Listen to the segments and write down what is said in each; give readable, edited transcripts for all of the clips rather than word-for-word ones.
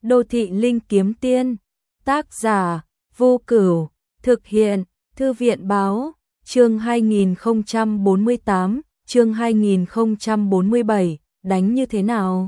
Đô thị linh kiếm tiên, tác giả, Vô Cửu, thực hiện, Thư viện báo, chương 2048, chương 2047, đánh như thế nào?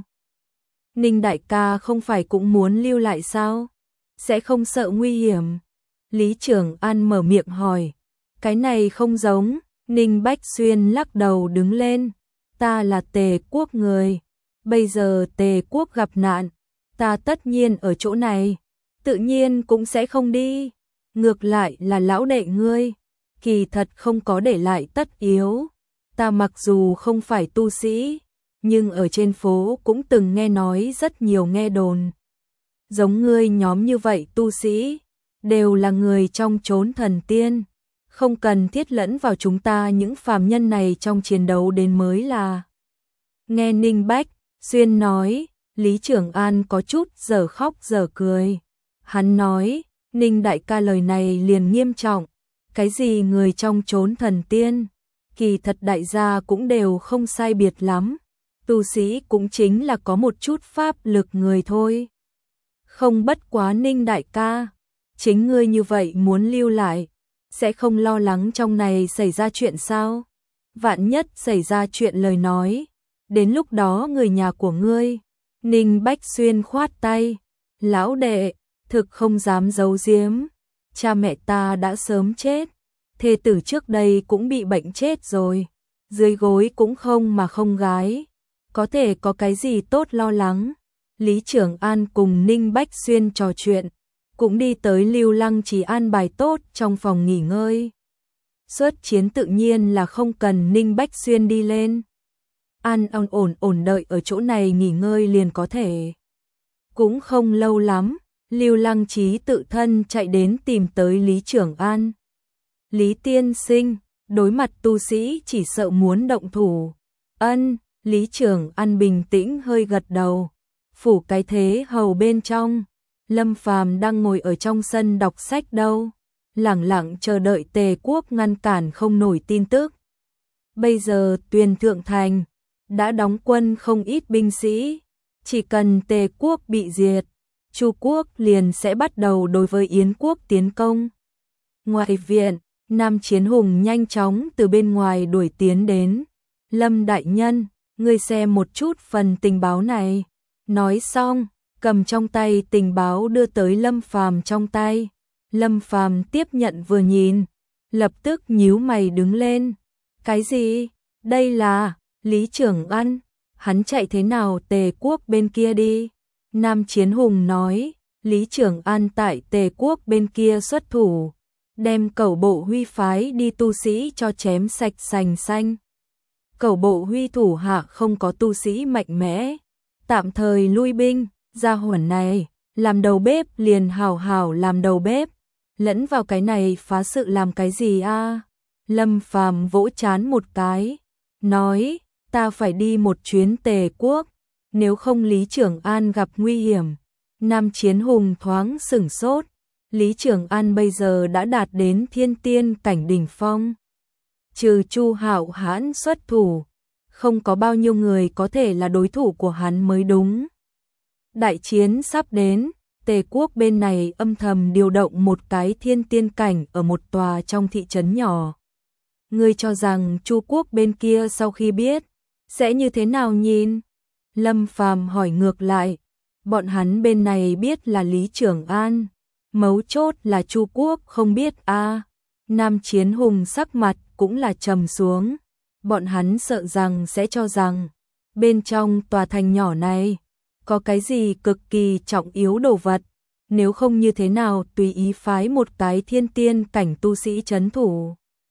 Ninh đại ca không phải cũng muốn lưu lại sao? Sẽ không sợ nguy hiểm? Lý Trường An mở miệng hỏi. Cái này không giống, Ninh Bách Xuyên lắc đầu đứng lên. Ta là Tề quốc người. Bây giờ Tề quốc gặp nạn. Ta tất nhiên ở chỗ này. Tự nhiên cũng sẽ không đi. Ngược lại là lão đệ ngươi. Kỳ thật không có để lại tất yếu. Ta mặc dù không phải tu sĩ, nhưng ở trên phố cũng từng nghe nói rất nhiều nghe đồn. Giống ngươi nhóm như vậy tu sĩ, đều là người trong chốn thần tiên. Không cần thiết lẫn vào chúng ta những phàm nhân này trong chiến đấu đến mới là. Nghe Ninh Bách Xuyên nói, Lý Trường An có chút giờ khóc giờ cười. Hắn nói, Ninh đại ca lời này liền nghiêm trọng. Cái gì người trong chốn thần tiên? Kỳ thật đại gia cũng đều không sai biệt lắm. Tu sĩ cũng chính là có một chút pháp lực người thôi. Không bất quá Ninh đại ca. Chính ngươi như vậy muốn lưu lại. Sẽ không lo lắng trong này xảy ra chuyện sao? Vạn nhất xảy ra chuyện lời nói. Đến lúc đó người nhà của ngươi. Ninh Bách Xuyên khoát tay. Lão đệ, thực không dám giấu giếm. Cha mẹ ta đã sớm chết. Thê tử trước đây cũng bị bệnh chết rồi. Dưới gối cũng không mà không gái. Có thể có cái gì tốt lo lắng. Lý Trường An cùng Ninh Bách Xuyên trò chuyện. Cũng đi tới Lưu Lăng Trì an bài tốt trong phòng nghỉ ngơi. Xuất chiến tự nhiên là không cần Ninh Bách Xuyên đi lên. An ổn đợi ở chỗ này nghỉ ngơi liền có thể. Cũng không lâu lắm, Lưu Lăng Trí tự thân chạy đến tìm tới Lý Trường An. Lý tiên sinh, đối mặt tu sĩ chỉ sợ muốn động thủ. Ân, Lý Trường An bình tĩnh hơi gật đầu. Phủ cái thế hầu bên trong, Lâm Phàm đang ngồi ở trong sân đọc sách đâu, lẳng lặng chờ đợi Tề quốc ngăn cản không nổi tin tức. Bây giờ Tuyền Thượng Thành đã đóng quân không ít binh sĩ, chỉ cần Tề quốc bị diệt, Chu quốc liền sẽ bắt đầu đối với Yến quốc tiến công. Ngoài viện, Nam Chiến Hùng nhanh chóng từ bên ngoài đuổi tiến đến. Lâm đại nhân, ngươi xem một chút phần tình báo này. Nói xong, cầm trong tay tình báo đưa tới Lâm Phàm trong tay. Lâm Phàm tiếp nhận vừa nhìn, lập tức nhíu mày đứng lên. Cái gì? Đây là Lý Trường An, hắn chạy thế nào Tề quốc bên kia đi? Nam Chiến Hùng nói, Lý Trường An tại Tề quốc bên kia xuất thủ, đem Cẩu Bộ Huy phái đi tu sĩ cho chém sạch sành xanh. Cẩu Bộ Huy thủ hạ không có tu sĩ mạnh mẽ, tạm thời lui binh, gia hỏa này, làm đầu bếp liền hảo hảo làm đầu bếp, lẫn vào cái này phá sự làm cái gì a? Lâm Phàm vỗ trán một cái, nói, ta phải đi một chuyến Tề quốc, nếu không Lý Trường An gặp nguy hiểm. Nam Chiến Hùng thoáng sửng sốt, Lý Trường An bây giờ đã đạt đến thiên tiên cảnh đỉnh phong. Trừ Chu Hạo Hãn xuất thủ, không có bao nhiêu người có thể là đối thủ của hắn mới đúng. Đại chiến sắp đến, Tề quốc bên này âm thầm điều động một cái thiên tiên cảnh ở một tòa trong thị trấn nhỏ. Ngươi cho rằng Chu quốc bên kia sau khi biết, sẽ như thế nào nhìn? Lâm Phàm hỏi ngược lại, bọn hắn bên này biết là Lý Trường An, mấu chốt là Chu quốc không biết a. Nam Chiến Hùng sắc mặt cũng là trầm xuống, bọn hắn sợ rằng sẽ cho rằng, bên trong tòa thành nhỏ này, có cái gì cực kỳ trọng yếu đồ vật, nếu không như thế nào tùy ý phái một cái thiên tiên cảnh tu sĩ trấn thủ.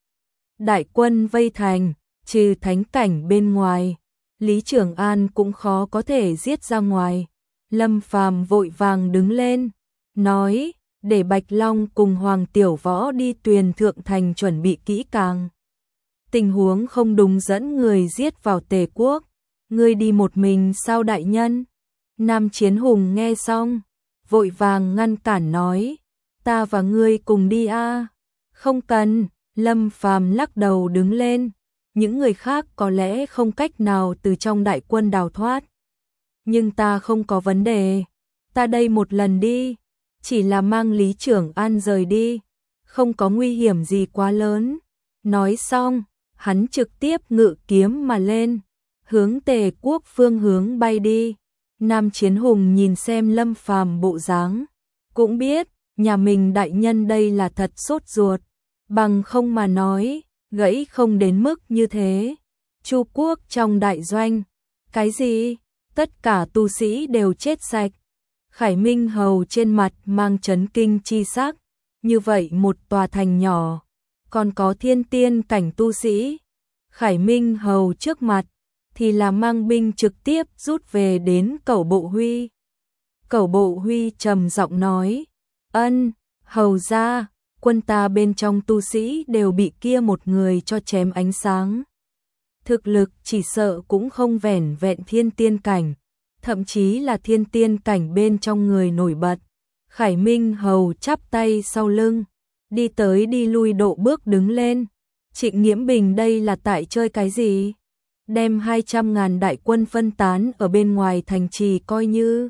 Đại quân vây thành, trừ thánh cảnh bên ngoài, Lý Trường An cũng khó có thể giết ra ngoài. Lâm Phàm vội vàng đứng lên, nói, để Bạch Long cùng Hoàng Tiểu Võ đi Tuyền Thượng Thành chuẩn bị kỹ càng. Tình huống không đúng dẫn người giết vào Tề quốc, ngươi đi một mình sao đại nhân? Nam Chiến Hùng nghe xong, vội vàng ngăn cản nói, ta và ngươi cùng đi a. Không cần, Lâm Phàm lắc đầu đứng lên, những người khác có lẽ không cách nào từ trong đại quân đào thoát. Nhưng ta không có vấn đề, ta đây một lần đi, chỉ là mang Lý Trưởng An rời đi, không có nguy hiểm gì quá lớn. Nói xong, hắn trực tiếp ngự kiếm mà lên, hướng Tề Quốc phương hướng bay đi. Nam Chiến Hùng nhìn xem Lâm Phàm bộ dáng, cũng biết, nhà mình đại nhân đây là thật sốt ruột, bằng không mà nói, gãy không đến mức như thế. Chu Quốc trong đại doanh, cái gì? Tất cả tu sĩ đều chết sạch. Khải Minh Hầu trên mặt mang chấn kinh chi sắc, như vậy một tòa thành nhỏ, còn có thiên tiên cảnh tu sĩ. Khải Minh Hầu trước mặt, thì là mang binh trực tiếp rút về đến Cẩu Bộ Huy. Cẩu Bộ Huy trầm giọng nói, ân, hầu gia, quân ta bên trong tu sĩ đều bị kia một người cho chém ánh sáng. Thực lực chỉ sợ cũng không vẻn vẹn thiên tiên cảnh, thậm chí là thiên tiên cảnh bên trong người nổi bật. Khải Minh Hầu chắp tay sau lưng, đi tới đi lui độ bước đứng lên. Trịnh Nghiễm Bình đây là tại chơi cái gì? Đem 200.000 đại quân phân tán ở bên ngoài thành trì coi như.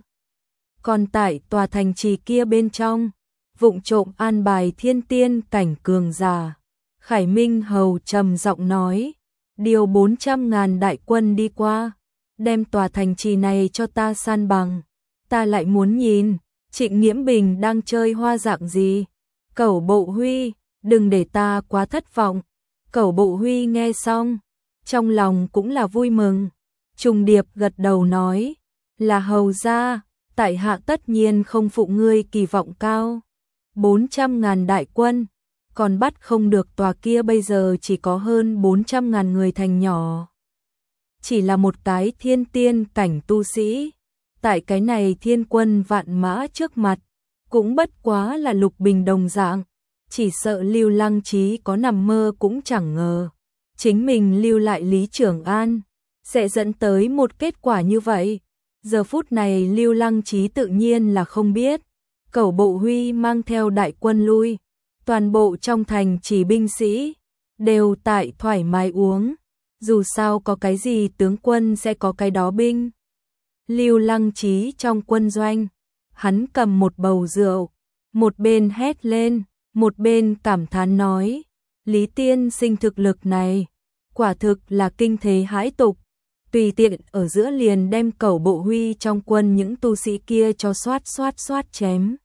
Còn tại tòa thành trì kia bên trong, vụng trộm an bài thiên tiên cảnh cường giả. Khải Minh Hầu trầm giọng nói, điều 400.000 đại quân đi qua, đem tòa thành trì này cho ta san bằng. Ta lại muốn nhìn, Trịnh Nghiễm Bình đang chơi hoa dạng gì? Cẩu Bộ Huy, đừng để ta quá thất vọng. Cẩu Bộ Huy nghe xong, trong lòng cũng là vui mừng. Trùng điệp gật đầu nói, là hầu gia, tại hạ tất nhiên không phụ ngươi kỳ vọng cao. 400.000 đại quân, còn bắt không được tòa kia bây giờ chỉ có hơn 400.000 người thành nhỏ. Chỉ là một cái thiên tiên cảnh tu sĩ, tại cái này thiên quân vạn mã trước mặt, cũng bất quá là lục bình đồng dạng, chỉ sợ Lưu Lăng Trí có nằm mơ cũng chẳng ngờ. Chính mình lưu lại Lý Trưởng An, sẽ dẫn tới một kết quả như vậy. Giờ phút này Lưu Lăng Trí tự nhiên là không biết. Cẩu Bộ Huy mang theo đại quân lui, toàn bộ trong thành chỉ binh sĩ, đều tại thoải mái uống. Dù sao có cái gì tướng quân sẽ có cái đó binh. Lưu Lăng Trí trong quân doanh, hắn cầm một bầu rượu, một bên hét lên, một bên cảm thán nói, Lý tiên sinh thực lực này, quả thực là kinh thế hãi tục, tùy tiện ở giữa liền đem Cẩu Bộ Huy trong quân những tu sĩ kia cho xoát chém.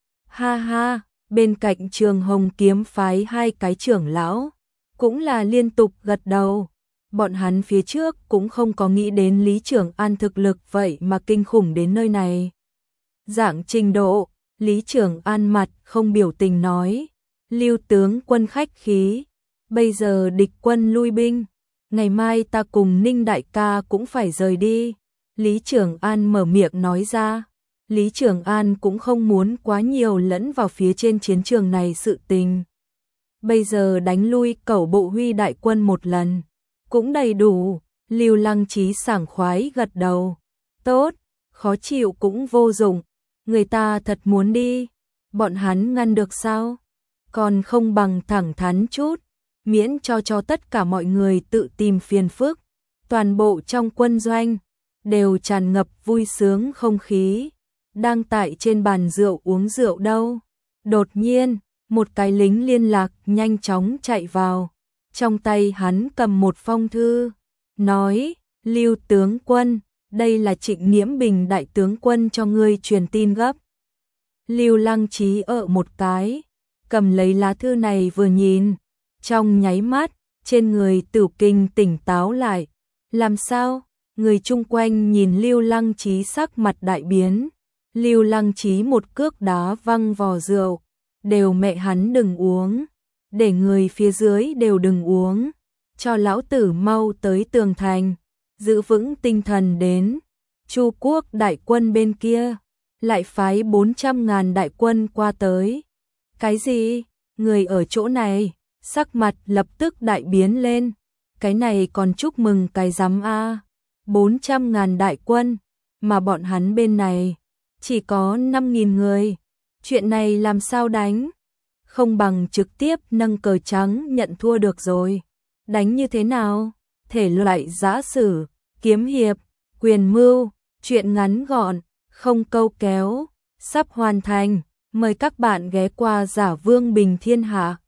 Ha ha, bên cạnh Trường Hồng kiếm phái hai cái trưởng lão, cũng là liên tục gật đầu. Bọn hắn phía trước cũng không có nghĩ đến Lý Trưởng An thực lực vậy mà kinh khủng đến nơi này. Dạng trình độ, Lý Trưởng An mặt không biểu tình nói, Lưu tướng quân khách khí, bây giờ địch quân lui binh, ngày mai ta cùng Ninh đại ca cũng phải rời đi. Lý Trưởng An mở miệng nói ra, Lý Trưởng An cũng không muốn quá nhiều lẫn vào phía trên chiến trường này sự tình. Bây giờ đánh lui Cẩu Bộ Huy đại quân một lần, cũng đầy đủ. Lưu Lăng Trí sảng khoái gật đầu, tốt, khó chịu cũng vô dụng, người ta thật muốn đi, bọn hắn ngăn được sao? Còn không bằng thẳng thắn chút, miễn cho tất cả mọi người tự tìm phiền phức. Toàn bộ trong quân doanh đều tràn ngập vui sướng không khí, đang tại trên bàn rượu uống rượu đâu. Đột nhiên, một cái lính liên lạc nhanh chóng chạy vào, trong tay hắn cầm một phong thư, nói, Lưu tướng quân, đây là Trịnh Nghiễm Bình đại tướng quân cho ngươi truyền tin gấp. Lưu Lăng Trí một cái, cầm lấy lá thư này vừa nhìn, trong nháy mắt, trên người Tử Kinh tỉnh táo lại. Làm sao? Người chung quanh nhìn Lưu Lăng Trí sắc mặt đại biến. Lưu Lăng Trí một cước đá văng vò rượu, đều mẹ hắn đừng uống, để người phía dưới đều đừng uống, cho lão tử mau tới tường thành, giữ vững tinh thần đến. Chu Quốc đại quân bên kia lại phái 400.000 đại quân qua tới. Cái gì? Người ở chỗ này sắc mặt lập tức đại biến lên. Cái này còn chúc mừng cái rắm a, 400.000 đại quân, mà bọn hắn bên này chỉ có 5.000 người. Chuyện này làm sao đánh? Không bằng trực tiếp nâng cờ trắng nhận thua được rồi. Đánh như thế nào? Thể loại giã sử, kiếm hiệp, quyền mưu, chuyện ngắn gọn, không câu kéo, sắp hoàn thành. Mời các bạn ghé qua Giả Vương Bình Thiên Hạ.